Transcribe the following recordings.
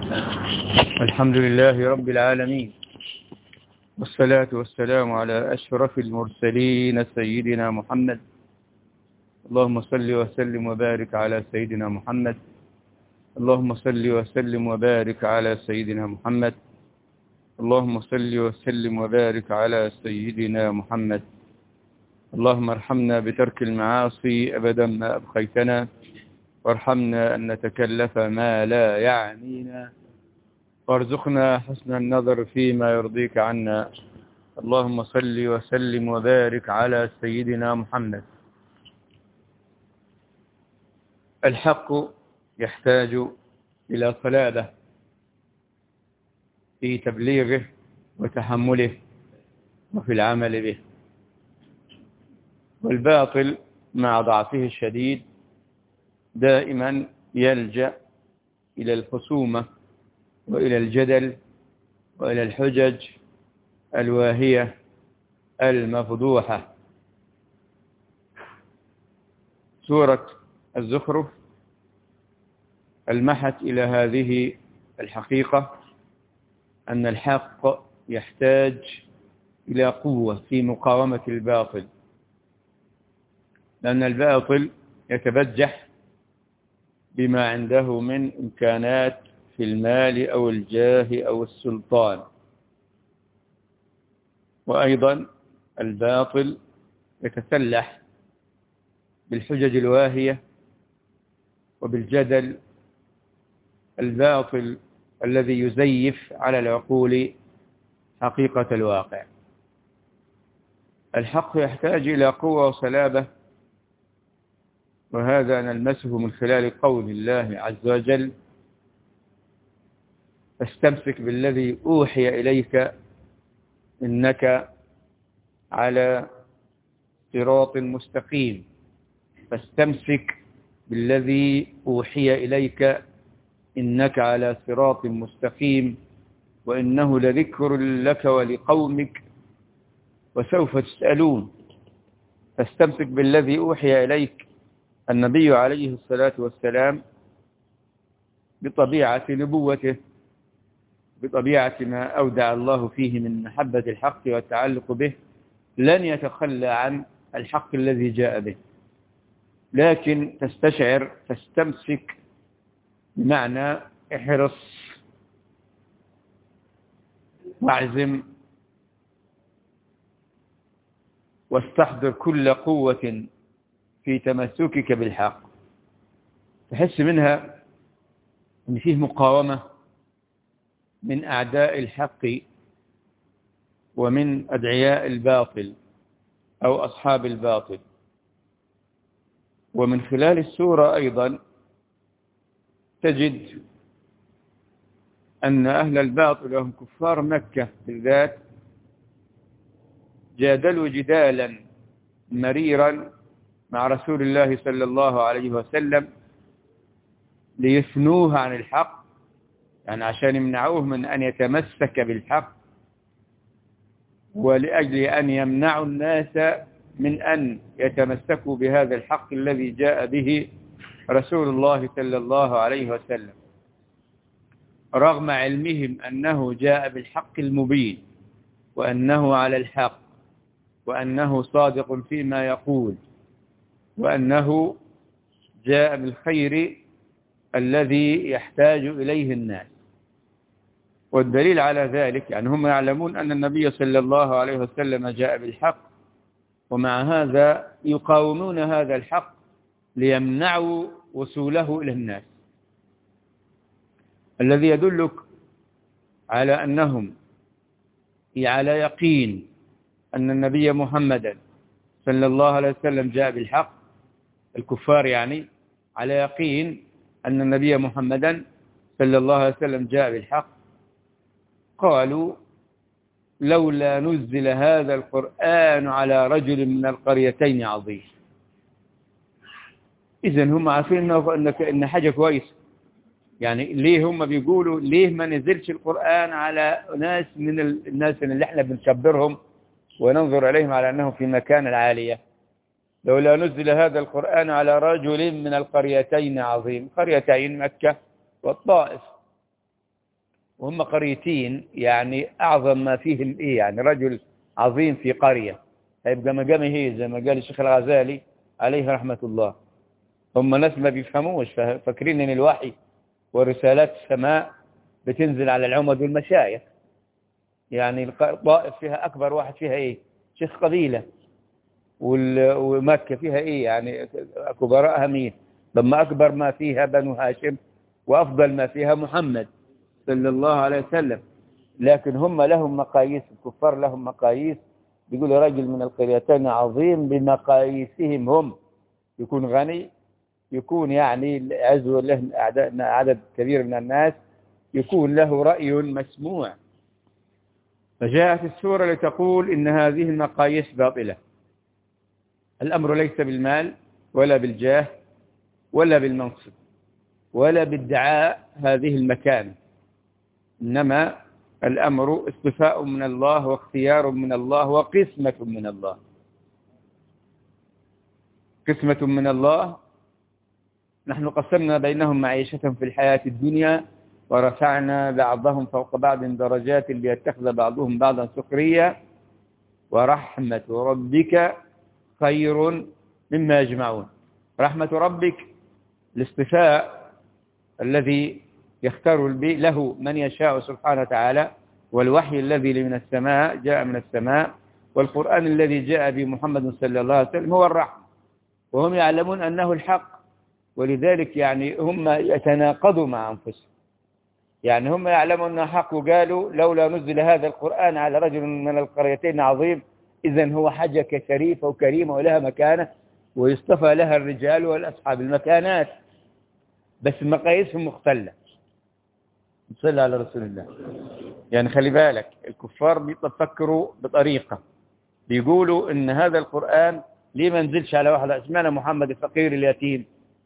الحمد لله رب العالمين، والصلاة والسلام على أشرف المرسلين سيدنا محمد. اللهم صل وسلم وبارك على سيدنا محمد. اللهم صل وسلم وبارك على سيدنا محمد. اللهم صل وسلم وبارك على سيدنا محمد. اللهم ارحمنا بترك المعاصي أبدا ما أبقيتنا، وارحمنا أن نتكلف ما لا يعنينا، وارزقنا حسن النظر فيما يرضيك عنا. اللهم صل وسلم وبارك على سيدنا محمد. الحق يحتاج إلى صلابة في تبليغه وتحمله وفي العمل به، والباطل مع ضعفه الشديد دائما يلجأ إلى الخصومة وإلى الجدل وإلى الحجج الواهية المفضوحة. سورة الزخرف ألمحت إلى هذه الحقيقة، أن الحق يحتاج إلى قوة في مقاومة الباطل، لأن الباطل يتبجح بما عنده من إمكانات في المال أو الجاه أو السلطان، وأيضا الباطل يتسلح بالحجج الواهية وبالجدل الباطل الذي يزيف على العقول حقيقة الواقع. الحق يحتاج إلى قوة وصلابة، وهذا نلمسه من خلال قول الله عز وجل: فاستمسك بالذي أوحي إليك إنك على صراط مستقيم. فاستمسك بالذي أوحي إليك إنك على صراط مستقيم، وإنه لذكر لك ولقومك وسوف تسألون. فاستمسك بالذي أوحي إليك. النبي عليه الصلاة والسلام بطبيعة نبوته، بطبيعة ما أودع الله فيه من محبة الحق والتعلق به، لن يتخلى عن الحق الذي جاء به، لكن تستشعر تستمسك بمعنى احرص واعزم واستحضر كل قوة في تمسكك بالحق. تحس منها أن فيه مقاومة من أعداء الحق ومن أدعياء الباطل أو أصحاب الباطل. ومن خلال السورة أيضا تجد أن أهل الباطل وهم كفار مكة بالذات جادلوا جدالا مريرا مع رسول الله صلى الله عليه وسلم ليثنوه عن الحق، يعني عشان يمنعوه من أن يتمسك بالحق، ولأجل أن يمنعوا الناس من أن يتمسكوا بهذا الحق الذي جاء به رسول الله صلى الله عليه وسلم، رغم علمهم أنه جاء بالحق المبين، وأنه على الحق، وأنه صادق فيما يقول، وأنه جاء بالخير الذي يحتاج إليه الناس. والدليل على ذلك يعني هم يعلمون أن النبي صلى الله عليه وسلم جاء بالحق، ومع هذا يقاومون هذا الحق ليمنعوا وصوله إلى الناس، الذي يدلك على أنهم على يقين أن النبي محمدا صلى الله عليه وسلم جاء بالحق. الكفار يعني على يقين أن النبي محمدا صلى الله عليه وسلم جاء بالحق. قالوا: لولا نزل هذا القرآن على رجل من القريتين عظيم. إذن هم عارفين إن حاجة كويسة، يعني ليه هم بيقولوا ليه ما نزلش القرآن على ناس من الناس اللي احنا بنكبرهم وننظر إليهم على أنهم في مكان العالية؟ لولا نزل هذا القرآن على رجل من القريتين عظيم. قريتين مكة والطائف. وهم قريتين، يعني أعظم ما فيه الإيه، يعني رجل عظيم في قرية هيبقى مقامه هي زي ما قال الشيخ الغزالي عليه رحمة الله. هم ناس ما بيفهموش، فاكرين ان الوحي ورسالات السماء بتنزل على العمد والمشايخ. يعني الطائف فيها أكبر واحد فيها إيه، شيخ قبيلة، ومكة فيها إيه، يعني كبراءها مين؟ لما أكبر ما فيها بنو هاشم، وأفضل ما فيها محمد صلى الله عليه وسلم. لكن هم لهم مقاييس، الكفار لهم مقاييس. بيقولوا رجل من القريتين عظيم بمقاييسهم هم، يكون غني، يكون يعني عزو له عدد كبير من الناس، يكون له رأي مسموع. فجاءت السورة لتقول إن هذه المقاييس باطلة. الأمر ليس بالمال ولا بالجاه ولا بالمنصب ولا بادعاء هذه المكانة، إنما الأمر اصطفاء من الله واختيار من الله وقسمة من الله. قسمة من الله. نحن قسمنا بينهم معيشة في الحياة الدنيا ورفعنا بعضهم فوق بعض درجات ليتخذ بعضهم بعضا سخريا ورحمة ربك خير مما يجمعون. رحمة ربك الاصطفاء الذي يختار له من يشاء سبحانه وتعالى، والوحي الذي من السماء جاء من السماء، والقرآن الذي جاء بمحمد صلى الله عليه وسلم هو الرحمة، وهم يعلمون أنه الحق. ولذلك يعني هم يتناقضوا مع أنفسهم، يعني هم يعلمون أنه حق وقالوا لولا نزل هذا القرآن على رجل من القريتين عظيم، إذن هو حاجة شريفة وكريمة ولها مكانة ويصطفى لها الرجال والأصحاب المكانات، بس مقاييسهم مختلة. صلى على رسول الله. يعني خلي بالك، الكفار بيفكروا بطريقة، بيقولوا إن هذا القرآن ليه ما نزلش على واحد اسمنا محمد الفقير اليتيم.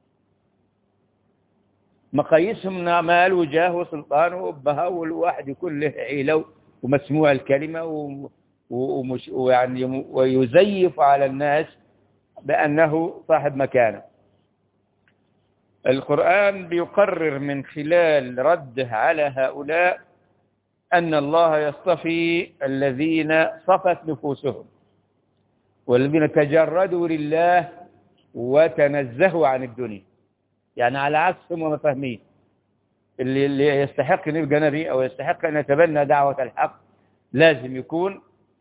مقاييسهم مال وجاه وسلطان وأبها، والواحد يكون له عيلة ومسموع الكلمة ويعني ويزيف على الناس بأنه صاحب مكانة. القرآن بيقرر من خلال رده على هؤلاء أن الله يصطفي الذين صفت نفوسهم والذين تجردوا لله وتنزهوا عن الدنيا، يعني على عكسهم ومفاهمين. اللي يستحق أن يبقى نبي أو يستحق أن يتبنى دعوة الحق لازم يكون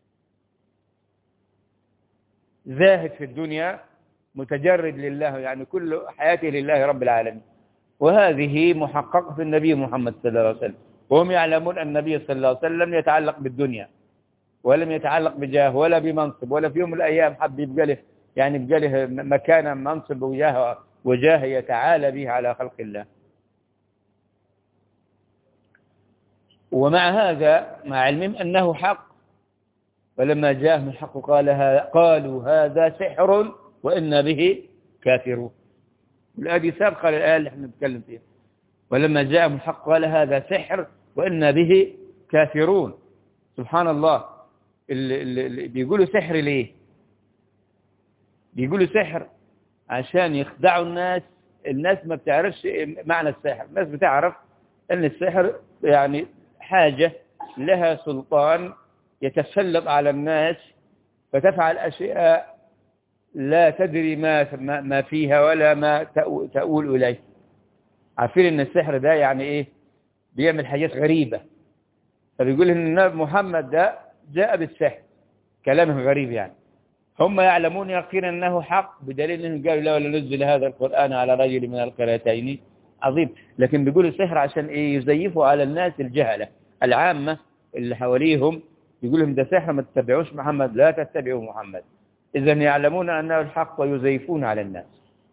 زاهد في الدنيا متجرد لله، يعني كل حياته لله رب العالمين. وهذه محققة في النبي محمد صلى الله عليه وسلم، وهم يعلمون أن النبي صلى الله عليه وسلم يتعلق بالدنيا ولم يتعلق بجاه ولا بمنصب، ولا في يوم من الأيام حب يبقى له يعني يبقى له مكانا منصب وجاه يتعالى به على خلق الله. ومع هذا مع علمهم أنه حق، فلما جاءهم الحق قالوا هذا سحر وإنا به كافرون. الآية سابقة للآية اللي احنا نتكلم فيها. ولما جاءهم الحق قال هذا سحر وإنا به كافرون. سبحان الله. اللي بيقولوا سحر ليه؟ بيقولوا سحر عشان يخدعوا الناس. الناس ما بتعرفش معنى السحر. الناس بتعرف أن السحر يعني حاجة لها سلطان يتسلط على الناس فتفعل أشياء لا تدري ما فيها ولا ما تؤول إليه. عارفين أن السحر ده يعني إيه؟ بيعمل حاجات غريبة. فبيقول إن محمد ده جاء بالسحر، كلامه غريب يعني. هم يعلمون يقينا أنه حق بدليل أنهم قالوا لا ولا نزل هذا القرآن على رجل من القريتين عظيم. لكن بيقولوا سحر عشان إيه؟ يزيفوا على الناس الجهلة العامة اللي حواليهم، يقول لهم ده سحر ما تتبعوش محمد، لا تتبعوا محمد. إذن يعلمون أنه الحق ويزيفون على الناس.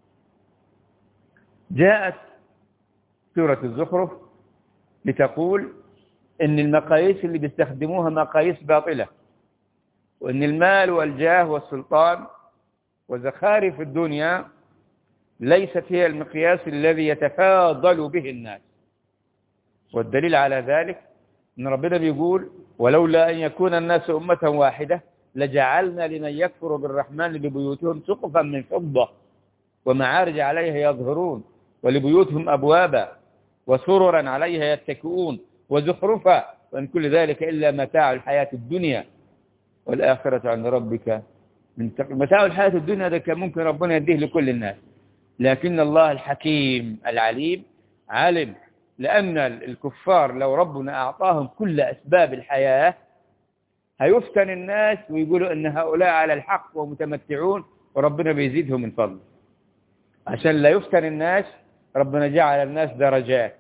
جاءت سورة الزخرف لتقول إن المقاييس اللي بيستخدموها مقاييس باطلة، وإن المال والجاه والسلطان وزخارف الدنيا ليست هي المقياس الذي يتفاضل به الناس. والدليل على ذلك إن ربنا بيقول ولولا أن يكون الناس أمة واحدة لجعلنا لمن يكفر بالرحمن لبيوتهم سقفا من فضة ومعارج عليها يظهرون ولبيوتهم أبوابا وسررا عليها يتكئون وزخرفا وإن كل ذلك إلا متاع الحياة الدنيا والآخرة عند ربك متاع الحياة الدنيا ده كان ممكن ربنا يديه لكل الناس، لكن الله الحكيم العليم علم لأن الكفار لو ربنا أعطاهم كل أسباب الحياة هيفتن الناس ويقولوا أن هؤلاء على الحق ومتمتعون وربنا بيزيدهم من فضله. عشان لا يفتن الناس ربنا جعل الناس درجات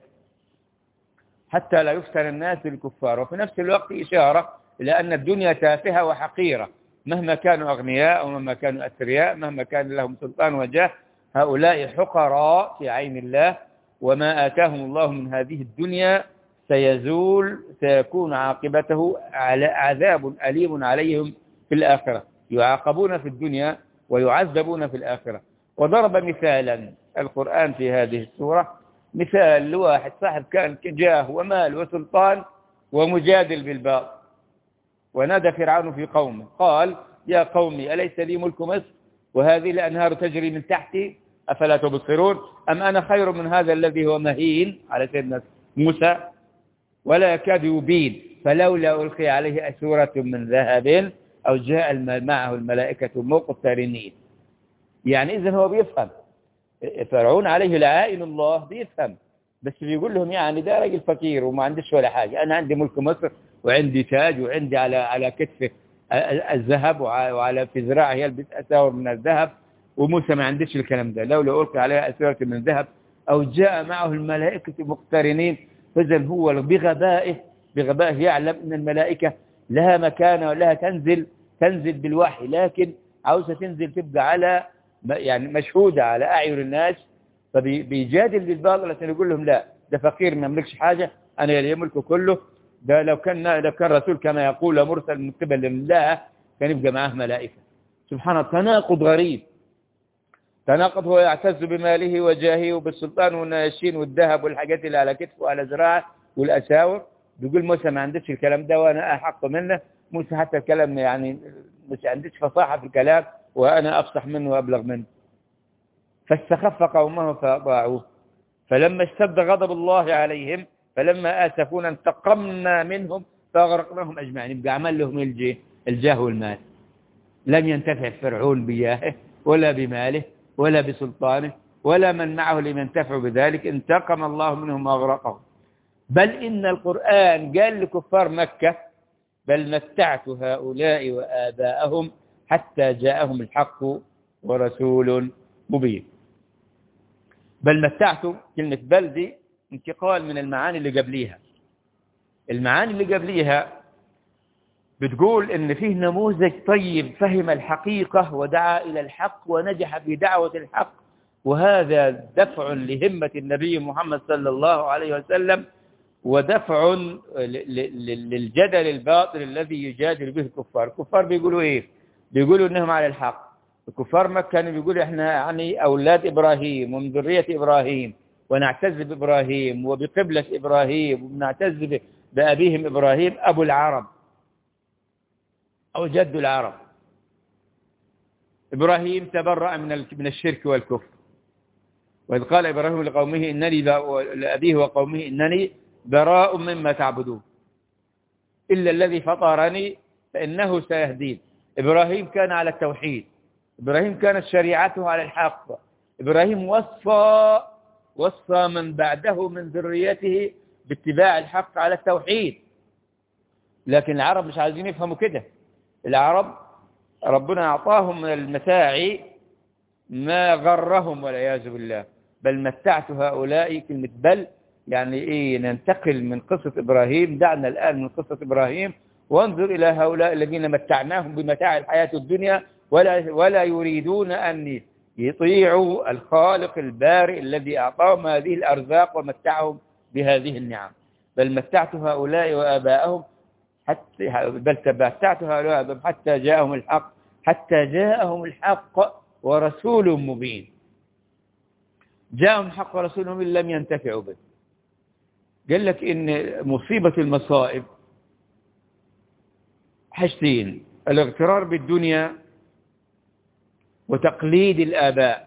حتى لا يفتن الناس بالكفار، وفي نفس الوقت إشارة إلى أن الدنيا تافهة وحقيرة مهما كانوا أغنياء ومهما كانوا أثرياء مهما كان لهم سلطان وجاه، هؤلاء حقراء في عين الله، وما آتاهم الله من هذه الدنيا سيزول، سيكون عاقبته على عذاب أليم عليهم في الآخرة، يعاقبون في الدنيا ويعذبون في الآخرة. وضرب مثالا القرآن في هذه السورة مثال لواحد صاحب كان جاه ومال وسلطان ومجادل بالباطل، ونادى فرعون في قومه قال يا قومي أليس لي ملك مصر وهذه الأنهار تجري من تحتي أفلا تبصرون أم أنا خير من هذا الذي هو مهين على سيدنا موسى ولا يكاد يبين فلولا ألقي عليه أسورة من ذهب أو جاء معه الملائكة مقترنين. يعني إذن هو بيفهم فرعون عليه لعائن الله بيفهم، بس بيقول لهم يعني ده راجل فقير وما عندش ولا حاجة، أنا عندي ملك مصر وعندي تاج وعندي على كتفه الذهب وعلى في ذراعه يلبس أساور من الذهب، وموسى ما عندش الكلام ده، لولا ألقي عليه أسورة من ذهب أو جاء معه الملائكة مقترنين. فإذا هو بغبائه يعلم أن الملائكة لها مكانة ولها تنزل بالوحي، لكن عاوزة تنزل تبقى على يعني مشهودة على أعين الناس، فبيجادل بالباطل عشان يقول لهم لا ده فقير ما يملكش حاجة أنا اللي يملكه كله، ده لو كان رسول كما يقول مرسل من قبل الله كان يبقى معاه ملائكة. سبحان الله، تناقض غريب، تناقض. هو يعتز بماله وجاهه وبالسلطان والناشين والذهب والحاجات اللي على كتفه وعلى ذراعه والأساور، بيقول موسى ما عندش الكلام ده وأنا أحق منه. موسى حتى الكلام يعني مش عندش فصاحة في الكلام وأنا أفصح منه وأبلغ منه. فاستخف قومه فأطاعوه فلما اشتد غضب الله عليهم فلما آسفونا انتقمنا منهم فأغرقناهم أجمعين. يبقى عمل لهم الجاه والمال، لم ينتفع فرعون بجاهه ولا بماله ولا بسلطانه ولا من معه لم ينتفعوا بذلك، انتقم الله منهم وأغرقهم. بل إن القرآن قال لكفار مكة بل متعت هؤلاء وآباءهم حتى جاءهم الحق ورسول مبين. بل متعت، كلمة بل دي انتقال من المعاني اللي قبليها. المعاني اللي قبليها بتقول إن فيه نموذج طيب فهم الحقيقة ودعا إلى الحق ونجح في دعوة الحق، وهذا دفع لهمة النبي محمد صلى الله عليه وسلم ودفع للجدل الباطل الذي يجادل به الكفار. الكفار بيقولوا إيه؟ بيقولوا إنهم على الحق. الكفار مكة كانوا بيقولوا إحنا يعني أولاد إبراهيم ومن ذرية إبراهيم ونعتز بإبراهيم وبقبلة إبراهيم ونعتز بأبيهم إبراهيم أبو العرب أو جد العرب. إبراهيم تبرأ من الشرك والكفر، وإذ قال إبراهيم لقومه إنني لأبيه وقومه إنني براء مما تعبدون إلا الذي فطرني فإنه سيهدين. إبراهيم كان على التوحيد، إبراهيم كانت شريعته على الحق، إبراهيم وصى من بعده من ذريته باتباع الحق على التوحيد. لكن العرب مش عايزين يفهموا كده. العرب ربنا أعطاهم من المتاع ما غرهم والعياذ بالله. بل متعت هؤلاء، كلمة بل يعني إيه؟ ننتقل من قصة إبراهيم، دعنا الآن من قصة إبراهيم وانظر إلى هؤلاء الذين متعناهم بمتاع الحياة الدنيا ولا يريدون أن يطيعوا الخالق البارئ الذي أعطاهم هذه الأرزاق ومتعهم بهذه النعم. بل متعت هؤلاء وآباءهم حتى جاءهم الحق ورسول مبين. جاءهم حق ورسول مبين لم ينتفعوا به. قال لك إن مصيبة المصائب حاجتين: الاغترار بالدنيا وتقليد الآباء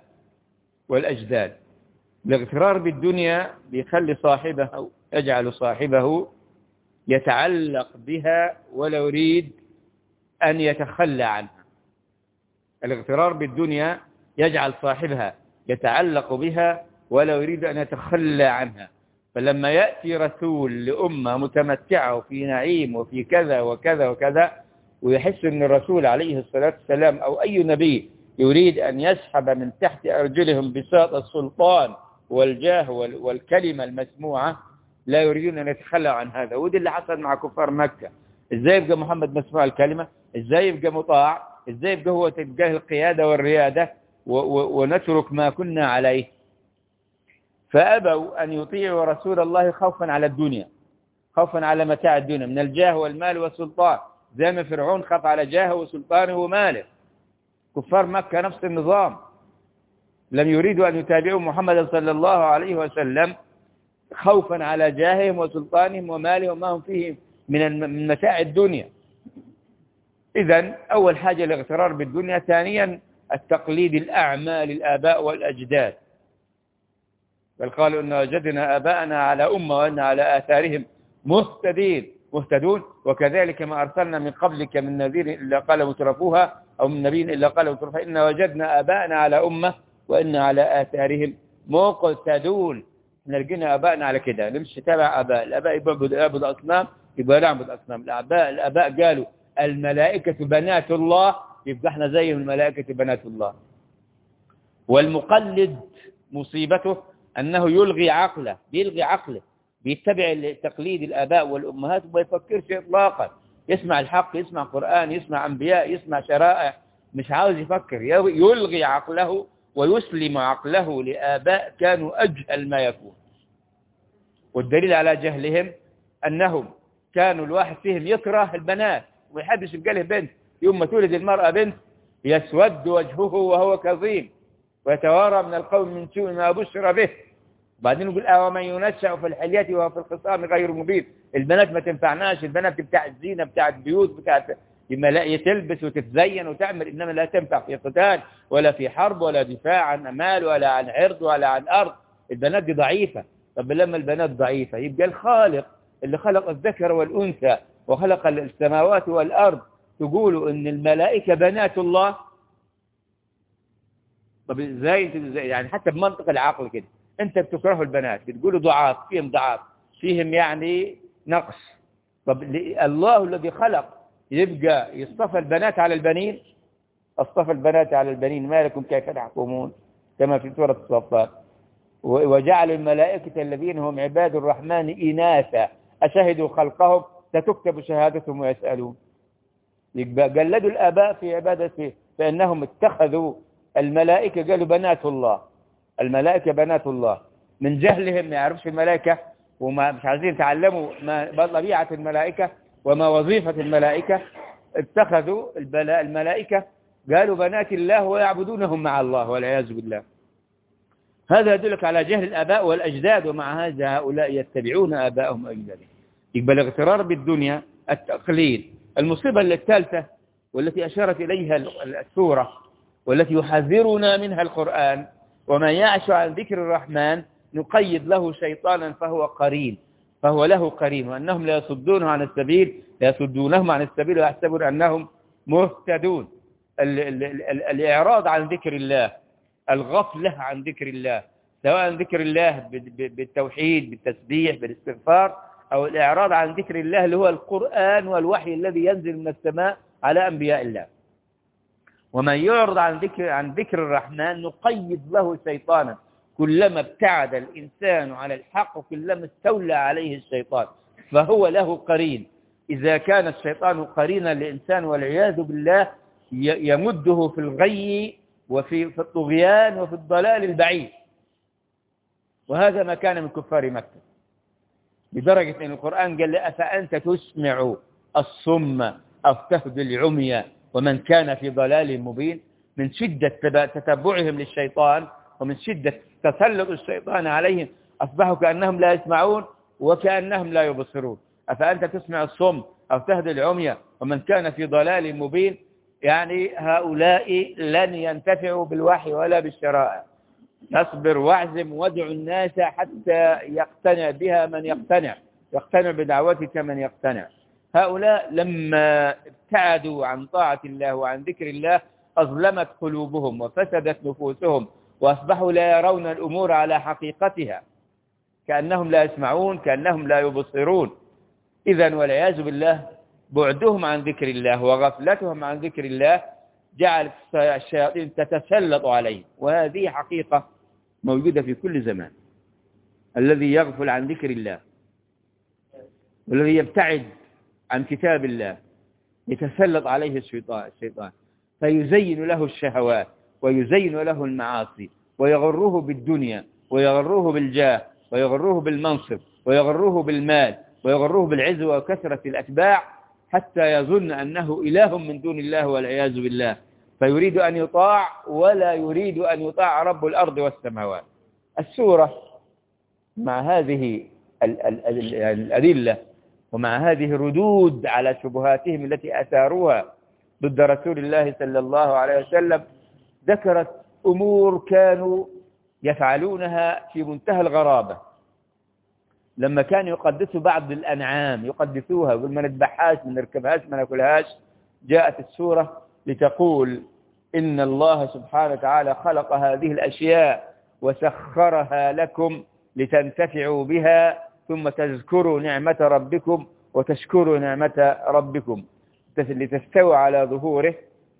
والأجداد. الاغترار بالدنيا بيخلي يجعل صاحبه يتعلق بها ولا يريد أن يتخلى عنها. الاغترار بالدنيا يجعل صاحبها يتعلق بها ولا يريد أن يتخلى عنها. فلما يأتي رسول لأمة متمتعة وفي نعيم وفي كذا وكذا وكذا، ويحس أن الرسول عليه الصلاة والسلام أو أي نبي يريد أن يسحب من تحت أرجلهم بساط السلطان والجاه والكلمة المسموعة، لا يريدون أن يتخلوا عن هذا. وده اللي حصل مع كفار مكة. إزاي يبقى محمد مسموع الكلمة؟ إزاي يبقى مطاع؟ إزاي يبقى هو تبقى القيادة والريادة ونترك ما كنا عليه؟ فأبوا أن يطيعوا رسول الله خوفا على الدنيا، خوفا على متاع الدنيا من الجاه والمال والسلطان، زي ما فرعون خاف على جاهه وسلطانه وماله. كفار مكة نفس النظام، لم يريدوا أن يتابعوا محمد صلى الله عليه وسلم خوفا على جاههم وسلطانهم ومالهم وما هم فيه من متاع الدنيا. إذن أول حاجة الاغترار بالدنيا. ثانيا التقليد الأعمى للآباء والأجداد، بل قالوا إن وجدنا آباءنا على أمة وإن على آثارهم مهتدون. وكذلك ما أرسلنا من قبلك من نذير إلا قال مترفوها، أو من نبي إلا قال مترفوها، إن وجدنا آباءنا على أمة وإن على آثارهم مقتدون. نلقينا آباءنا على كده، نمشي تابع آباء. الآباء يعبد أصنام، يبقى نعبد أصنام. الآباء قالوا الملائكة بنات الله، يبقى احنا زيهم الملائكة بنات الله. والمقلد مصيبته أنه يلغي عقله، بيتبع تقليد الآباء والأمهات وما يفكرش إطلاقا. يسمع الحق، يسمع قرآن، يسمع أنبياء، يسمع شرائع، مش عاوز يفكر. يلغي عقله ويسلم عقله لآباء كانوا أجهل ما يكون. والدليل على جهلهم أنهم كانوا الواحد فيهم يكره البنات وما يحبش يبقى له بنت. يوم ما تولد المرأة بنت يسود وجهه وهو كظيم ويتوارى من القوم من سوء ما بشر به. بعدين يقول ومن ينشأ في الحلية وهو في الخصام غير مبين. البنات ما تنفعناش، البنات بتاع الزينة، بتاع البيوت، بتاع لا تلبس وتتزين وتعمل، إنما لا تنفع في قتال ولا في حرب ولا دفاع عن أمال ولا عن عرض ولا عن أرض. البنات دي ضعيفة. طب لما البنات ضعيفة يبقى الخالق اللي خلق الذكر والأنثى وخلق السماوات والأرض تقولوا إن الملائكة بنات الله؟ طب ازاي يعني حتى بمنطق العقل كده انت بتكرهوا البنات، بتقولوا ضعاف، فيهم يعني نقص. طب الله الذي خلق يبقى يصطفى البنات على البنين؟ اصطفى البنات على البنين، ما لكم كيف تحكمون؟ كما في سورة الصفات. وجعل الملائكة الذين هم عباد الرحمن إناثا أشهدوا خلقهم ستكتب شهادتهم ويسألون. يبقى قلدوا الآباء في عبادته، فإنهم اتخذوا الملائكة قالوا بنات الله. الملائكة بنات الله من جهلهم، ما يعرفش الملائكة وما مش عايزين يتعلموا ما طبيعة الملائكة وما وظيفة الملائكة. اتخذوا الملائكة قالوا بنات الله ويعبدونهم مع الله والعياذ بالله. هذا يدلك على جهل الآباء والأجداد، ومع هذا هؤلاء يتبعون آباءهم وأجدادهم. يقبل الاغترار بالدنيا، التقليد. المصيبة الثالثة والتي أشارت إليها السورة والتي يحذرنا منها القرآن: ومن يعش عن ذكر الرحمن نقيد له شيطانا فهو له قرين وأنهم لا يصدونهم عن السبيل ويحسبون أنهم مهتدون. الإعراض عن ذكر الله، الغفلة عن ذكر الله، سواء ذكر الله بالتوحيد بالتسبيح بالاستغفار، أو الإعراض عن ذكر الله اللي هو القرآن والوحي الذي ينزل من السماء على أنبياء الله. ومن يعرض عن ذكر الرحمن نقيد له شيطانا. كلما ابتعد الإنسان على الحق كلما استولى عليه الشيطان فهو له قرين. إذا كان الشيطان قرينا للإنسان والعياذ بالله يمده في الغي وفي الطغيان وفي الضلال البعيد. وهذا ما كان من كفار مكة، لدرجة أن القرآن قال: أفأنت تسمع الصم أو تهدي العمي ومن كان في ضلال مبين. من شدة تتبعهم للشيطان ومن شدة تسلط الشيطان عليهم أصبحوا كأنهم لا يسمعون وكأنهم لا يبصرون. أفأنت تسمع الصم أو تهدي العمي ومن كان في ضلال مبين، يعني هؤلاء لن ينتفعوا بالوحي ولا بالشرائع. اصبر واعزم وادع الناس حتى يقتنع بها من يقتنع، يقتنع بدعوته كمن يقتنع. هؤلاء لما ابتعدوا عن طاعة الله وعن ذكر الله أظلمت قلوبهم وفسدت نفوسهم، وأصبحوا لا يرون الأمور على حقيقتها، كأنهم لا يسمعون، كأنهم لا يبصرون. إذن والعياذ بالله بعدهم عن ذكر الله وغفلتهم عن ذكر الله جعلت الشياطين تتسلط عليهم، وهذه حقيقة موجودة في كل زمان. الذي يغفل عن ذكر الله والذي يبتعد عن كتاب الله يتسلط عليه الشيطان فيزين له الشهوات ويزين له المعاصي ويغره بالدنيا ويغره بالجاه ويغره بالمنصب ويغره بالمال ويغره بالعزوة وكثرة الأتباع، حتى يظن أنه إله من دون الله والعياذ بالله، فيريد أن يطاع ولا يريد أن يطاع رب الأرض والسماوات. السورة مع هذه الأدلة ومع هذه الردود على شبهاتهم التي أثاروها ضد رسول الله صلى الله عليه وسلم ذكرت أمور كانوا يفعلونها في منتهى الغرابة. لما كانوا يقدسوا بعض الأنعام يقدسوها وما نذبحهاش ما نركبهاش ما ناكلهاش، جاءت السورة لتقول إن الله سبحانه وتعالى خلق هذه الأشياء وسخرها لكم لتنتفعوا بها ثم تذكروا نعمة ربكم وتشكروا نعمة ربكم لتستووا على ظهوره،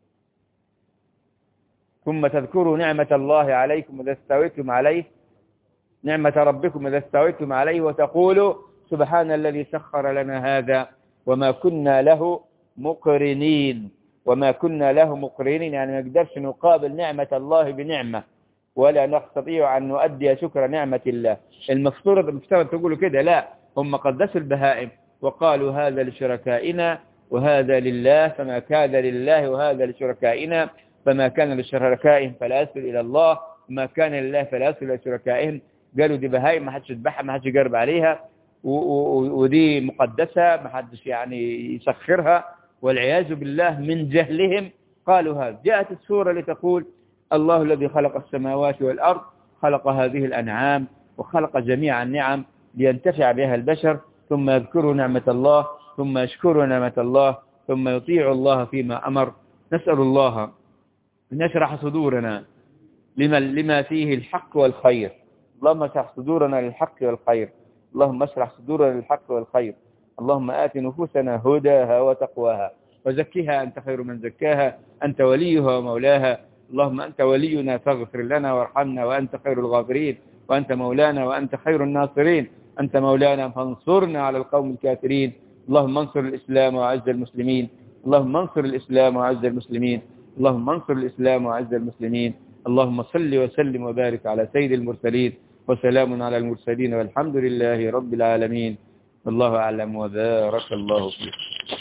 ثم تذكروا نعمة الله عليكم إذا استويتم عليه، نعمة ربكم إذا استويتم عليه، وتقولوا سبحان الذي سخر لنا هذا وما كنا له مقرنين. وما كنا له مقرنين يعني ما نقدرش نقابل نعمة الله بنعمة ولا نستطيع أن نؤدي شكر نعمة الله. المفترض تقولوا كده، لا، هم قدسوا البهائم وقالوا هذا لشركائنا وهذا لله، فما كان لله وهذا لشركائنا، فما كان لشركائهم فلا يصل إلى الله، وما كان لله فلا يصل إلى شركائهم. قالوا دي بهائم ما حدش يذبحها ما حدش يقرب عليها، ودي مقدسة ما حدش يعني يسخرها، والعياذ بالله من جهلهم قالوا هذا. جاءت السورة لتقول الله الذي خلق السماوات والأرض خلق هذه الأنعام وخلق جميع النعم لينتفع بها البشر، ثم يذكروا نعمة الله ثم يشكروا نعمة الله ثم يطيعوا الله فيما أمر. نسأل الله أن يشرح صدورنا لما فيه الحق والخير. اللهم اشرح صدورنا للحق والخير، اللهم اشرح صدورنا للحق والخير. اللهم آت نفوسنا هداها وتقواها وزكها أنت خير من زكاها، أنت وليها ومولاها. اللهم أنت ولينا فاغفر لنا وارحمنا وأنت خير الغافرين، وأنت مولانا وأنت خير الناصرين. أنت مولانا فانصرنا على القوم الكافرين. اللهم انصر الإسلام وعز المسلمين، اللهم انصر الإسلام وعز المسلمين، اللهم انصر الإسلام وعز المسلمين. اللهم صل وسلم وبارك على سيد المرسلين، وسلام على المرسلين، والحمد لله رب العالمين. والله أعلم وبارك الله فيك.